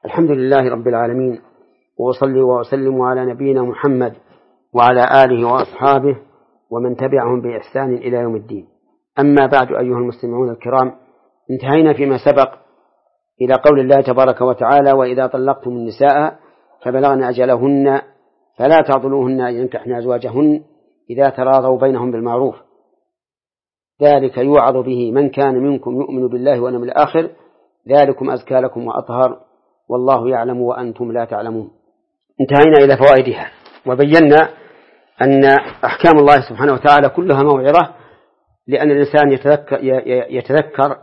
الحمد لله رب العالمين، وأصلي وأسلم على نبينا محمد وعلى آله وأصحابه ومن تبعهم بإحسان إلى يوم الدين. أما بعد، أيها المستمعون الكرام، انتهينا فيما سبق إلى قول الله تبارك وتعالى: وإذا طلقتم النساء فبلغن أجلهن فلا تعضلوهن أن ينكحن أزواجهن إذا تراضوا بينهم بالمعروف، ذلك يوعظ به من كان منكم يؤمن بالله واليوم الآخر، ذلكم أزكى لكم وأطهر، والله يعلم وأنتم لا تعلمون. انتهينا إلى فوائدها، وبينا أن أحكام الله سبحانه وتعالى كلها موعظة، لأن الإنسان يتذكر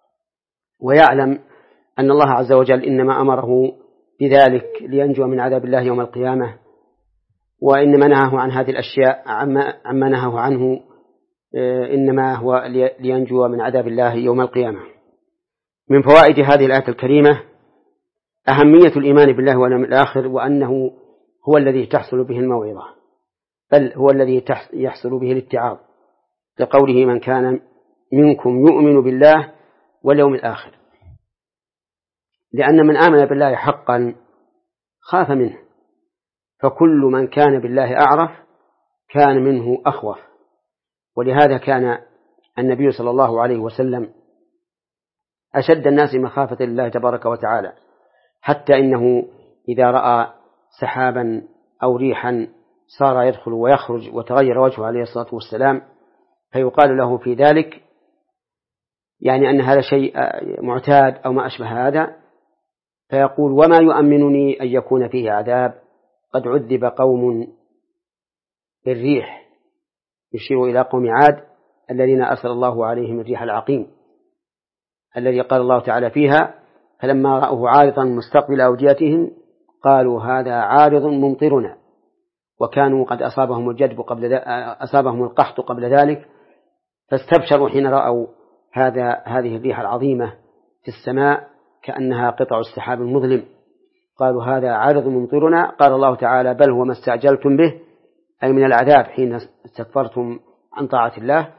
ويعلم أن الله عز وجل إنما أمره بذلك لينجو من عذاب الله يوم القيامة، وإنما نهاه عن هذه الأشياء عما نهاه عنه إنما هو لينجو من عذاب الله يوم القيامة. من فوائد هذه الآية الكريمة أهمية الإيمان بالله واليوم الآخر، وأنه هو الذي تحصل به الموعظة، بل هو الذي يحصل به الاتعاظ، لقوله: من كان منكم يؤمن بالله واليوم الآخر، لأن من آمن بالله حقا خاف منه، فكل من كان بالله أعرف كان منه أخوف. ولهذا كان النبي صلى الله عليه وسلم أشد الناس مخافة لله تبارك وتعالى، حتى إنه إذا رأى سحابا أو ريحا صار يدخل ويخرج وتغير وجهه عليه الصلاة والسلام، فيقال له في ذلك يعني أن هذا شيء معتاد أو ما أشبه هذا، فيقول: وما يؤمنني أن يكون فيه عذاب، قد عذب قوم بالريح، يشير إلى قوم عاد الذين أرسل الله عليهم الريح العقيم، الذي قال الله تعالى فيها: فلما رأوه عارضا مستقبل أوديتهم قالوا هذا عارض ممطرنا، وكانوا قد أصابهم القحط قبل ذلك، فاستبشروا حين رأوا هذه الريح العظيمة في السماء كأنها قطع السحاب المظلم، قالوا هذا عارض ممطرنا. قال الله تعالى: بل هو ما استعجلتم به، أي من العذاب حين استكبرتم عن طاعة الله،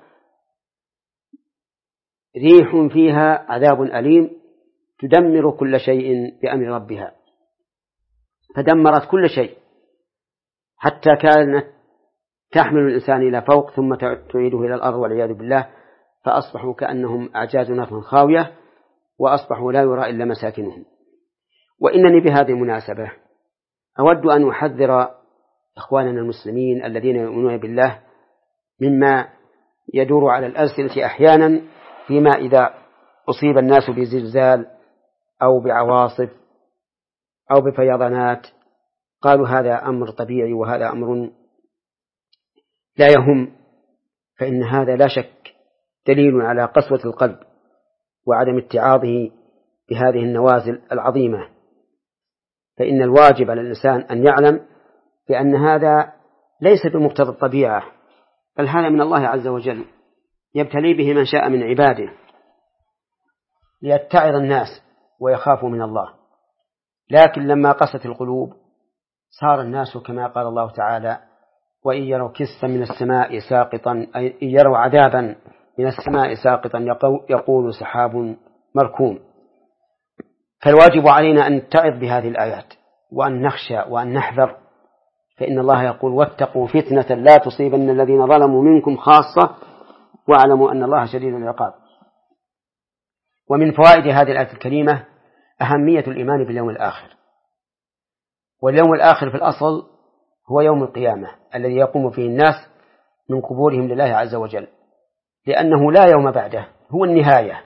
ريح فيها عذاب أليم تدمر كل شيء بأمر ربها، فدمرت كل شيء حتى كانت تحمل الإنسان إلى فوق ثم تعيده إلى الأرض والعياذ بالله، فأصبحوا كأنهم أعجاز نخل خاوية، وأصبحوا لا يرى إلا مساكنهم. وإنني بهذه المناسبة أود أن أحذر إخواننا المسلمين الذين يؤمنون بالله مما يدور على الألسنة أحيانا، فيما إذا أصيب الناس بزلزال أو بعواصف أو بفيضانات قالوا هذا أمر طبيعي وهذا أمر لا يهم، فإن هذا لا شك دليل على قسوة القلب وعدم اتعاظه بهذه النوازل العظيمة. فإن الواجب على الإنسان أن يعلم بأن هذا ليس بمقتضى الطبيعة، بل هذا من الله عز وجل يبتلي به من شاء من عباده ليتعظ الناس ويخافوا من الله. لكن لما قست القلوب صار الناس كما قال الله تعالى: وإن يروا كسفا من السماء ساقطا، أي إن يروا عذابا من السماء ساقطا يقول سحاب مركوم. فالواجب علينا أن نتعظ بهذه الآيات وأن نخشى وأن نحذر، فإن الله يقول: واتقوا فتنة لا تصيبن الذين ظلموا منكم خاصة واعلموا أن الله شديد العقاب. ومن فوائد هذه الآية الكريمة أهمية الإيمان باليوم الآخر. واليوم الآخر في الأصل هو يوم القيامة الذي يقوم فيه الناس من قبورهم لله عز وجل، لأنه لا يوم بعده، هو النهاية،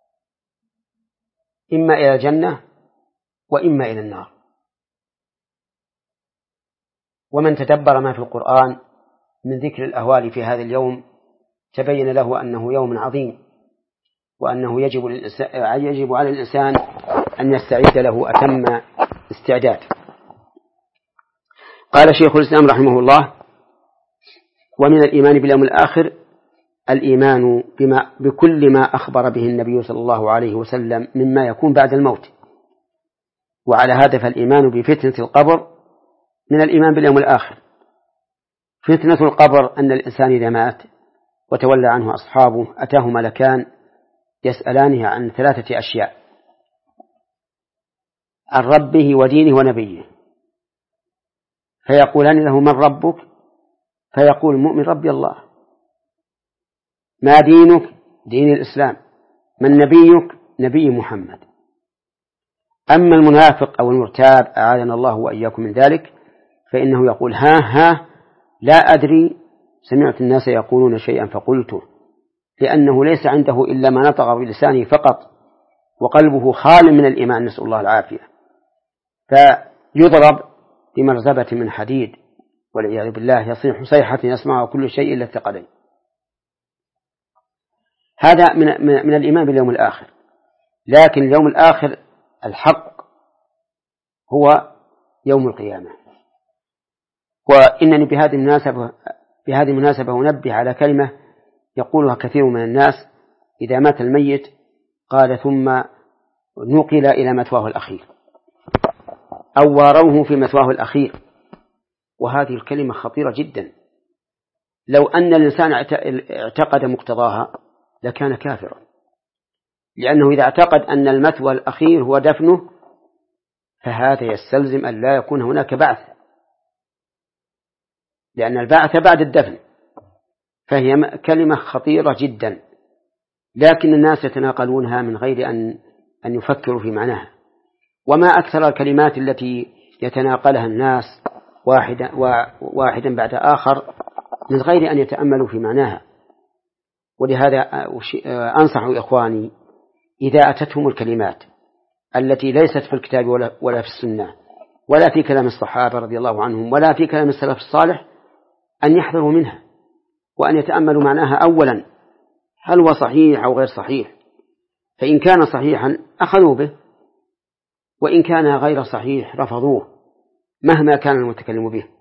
إما إلى الجنة وإما إلى النار. ومن تدبر ما في القرآن من ذكر الأهوال في هذا اليوم تبين له أنه يوم عظيم، وأنه يجب على الإنسان أن يستعد له أتم استعداد. قال شيخ الإسلام رحمه الله: ومن الإيمان باليوم الآخر الإيمان بكل ما أخبر به النبي صلى الله عليه وسلم مما يكون بعد الموت. وعلى هذا فالإيمان بفتنة القبر من الإيمان باليوم الآخر. فتنة القبر أن الإنسان إذا مات وتولى عنه أصحابه أتاه ملكان يسألانه عن 3 أشياء: عن ربه ودينه ونبيه، فيقولان له: من ربك؟ فيقول المؤمن: ربي الله. ما دينك؟ دين الإسلام. من نبيك؟ نبي محمد. أما المنافق أو المرتاب أعاذنا الله وإياكم من ذلك فإنه يقول: ها لا أدري، سمعت الناس يقولون شيئا فقلته، لأنه ليس عنده إلا ما نطق بلسانه فقط وقلبه خال من الإيمان، نسأل الله العافية، فيضرب بمرزبة من حديد والعياذ بالله، يصيح صيحة يسمعها كل شيء إلا الثقلين. هذا من الإيمان باليوم الآخر. لكن اليوم الآخر الحق هو يوم القيامة. وإنني بهذه المناسبة أنبه على كلمة يقولها كثير من الناس إذا مات الميت قال: ثم نقل إلى مثواه الأخير، أو واروه في مثواه الأخير. وهذه الكلمة خطيرة جدا. لو أن الإنسان اعتقد مقتضاها لكان كافرا، لأنه إذا اعتقد أن المثوى الأخير هو دفنه فهذا يستلزم أن لا يكون هناك بعث، لأن البعث بعد الدفن. فهي كلمة خطيرة جدا، لكن الناس يتناقلونها من غير أن يفكروا في معناها. وما أكثر الكلمات التي يتناقلها الناس واحدا بعد آخر من غير أن يتأملوا في معناها. ولهذا أنصح إخواني إذا أتتهم الكلمات التي ليست في الكتاب ولا في السنة ولا في كلام الصحابة رضي الله عنهم ولا في كلام السلف الصالح أن يحذروا منها وأن يتأملوا معناها أولا، هل هو صحيح أو غير صحيح؟ فإن كان صحيحا أخذوا به، وإن كان غير صحيح رفضوه مهما كان المتكلم به.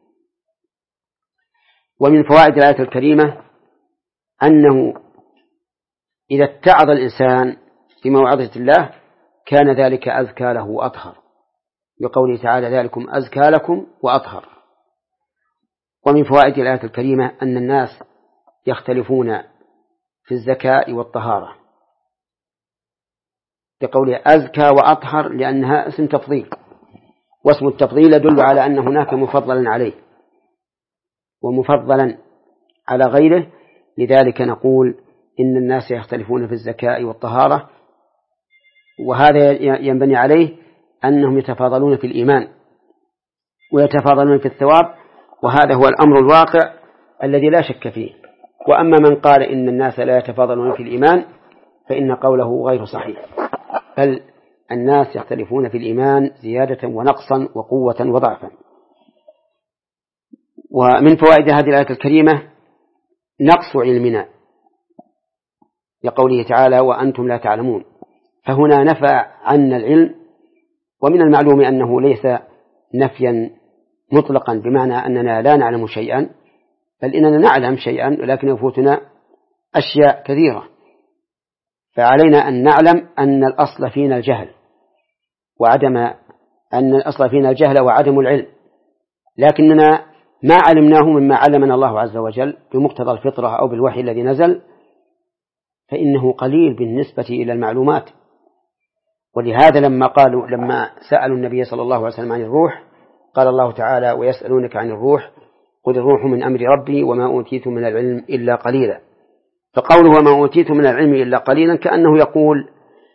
ومن فوائد الآية الكريمة أنه إذا اتعظ الإنسان بموعظة الله كان ذلك أزكى له وأطهر، بقوله تعالى: ذلكم أزكى لكم وأطهر. ومن فوائد الآية الكريمة أن الناس يختلفون في الزكاة والطهارة، بقوله أزكى وأطهر لأنها اسم تفضيل، واسم التفضيل يدل على أن هناك مفضلا عليه ومفضلا على غيره. لذلك نقول إن الناس يختلفون في الزكاة والطهارة، وهذا ينبني عليه أنهم يتفاضلون في الإيمان ويتفاضلون في الثواب، وهذا هو الأمر الواقع الذي لا شك فيه. وأما من قال إن الناس لا يتفاضلون في الإيمان فإن قوله غير صحيح، بل الناس يختلفون في الإيمان زيادة ونقصا وقوة وضعفا. ومن فوائد هذه الآية الكريمة نقص علمنا، لقوله تعالى: وأنتم لا تعلمون، فهنا نفى عنا العلم. ومن المعلوم أنه ليس نفيا مطلقا بمعنى أننا لا نعلم شيئا، بل إننا نعلم شيئا ولكن يفوتنا أشياء كثيرة. فعلينا أن نعلم أن الأصل فينا الجهل وعدم العلم، لكننا ما علمناه مما علمنا الله عز وجل بمقتضى الفطرة أو بالوحي الذي نزل، فإنه قليل بالنسبة إلى المعلومات. ولهذا لما سألوا النبي صلى الله عليه وسلم عن الروح قال الله تعالى: ويسألونك عن الروح قل الروح من أمر ربي وما أوتيتم من العلم إلا قليلا. فقوله وما أوتيتم من العلم إلا قليلا كأنه يقول: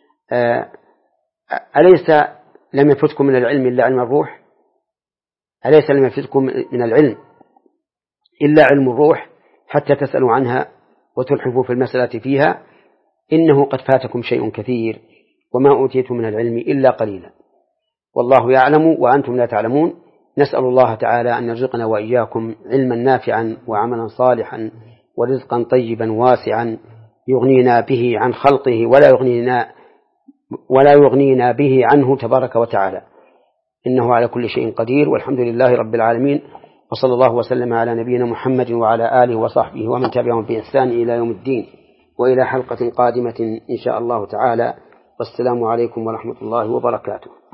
أليس لم يفتكم من العلم إلا علم الروح؟ أليس لم يفتكم من العلم إلا علم الروح حتى تسألوا عنها وتلحفوا في المسألة فيها؟ إنه قد فاتكم شيء كثير وما أوتيتم من العلم إلا قليلا، والله يعلم وأنتم لا تعلمون. نسأل الله تعالى أن يرزقنا وإياكم علما نافعا وعملا صالحا ورزقا طيبا واسعا يغنينا به عن خلقه ولا يغنينا به عنه تبارك وتعالى، إنه على كل شيء قدير، والحمد لله رب العالمين، وصلى الله وسلم على نبينا محمد وعلى آله وصحبه ومن تبعهم بإحسان إلى يوم الدين، وإلى حلقة قادمة إن شاء الله تعالى، والسلام عليكم ورحمة الله وبركاته.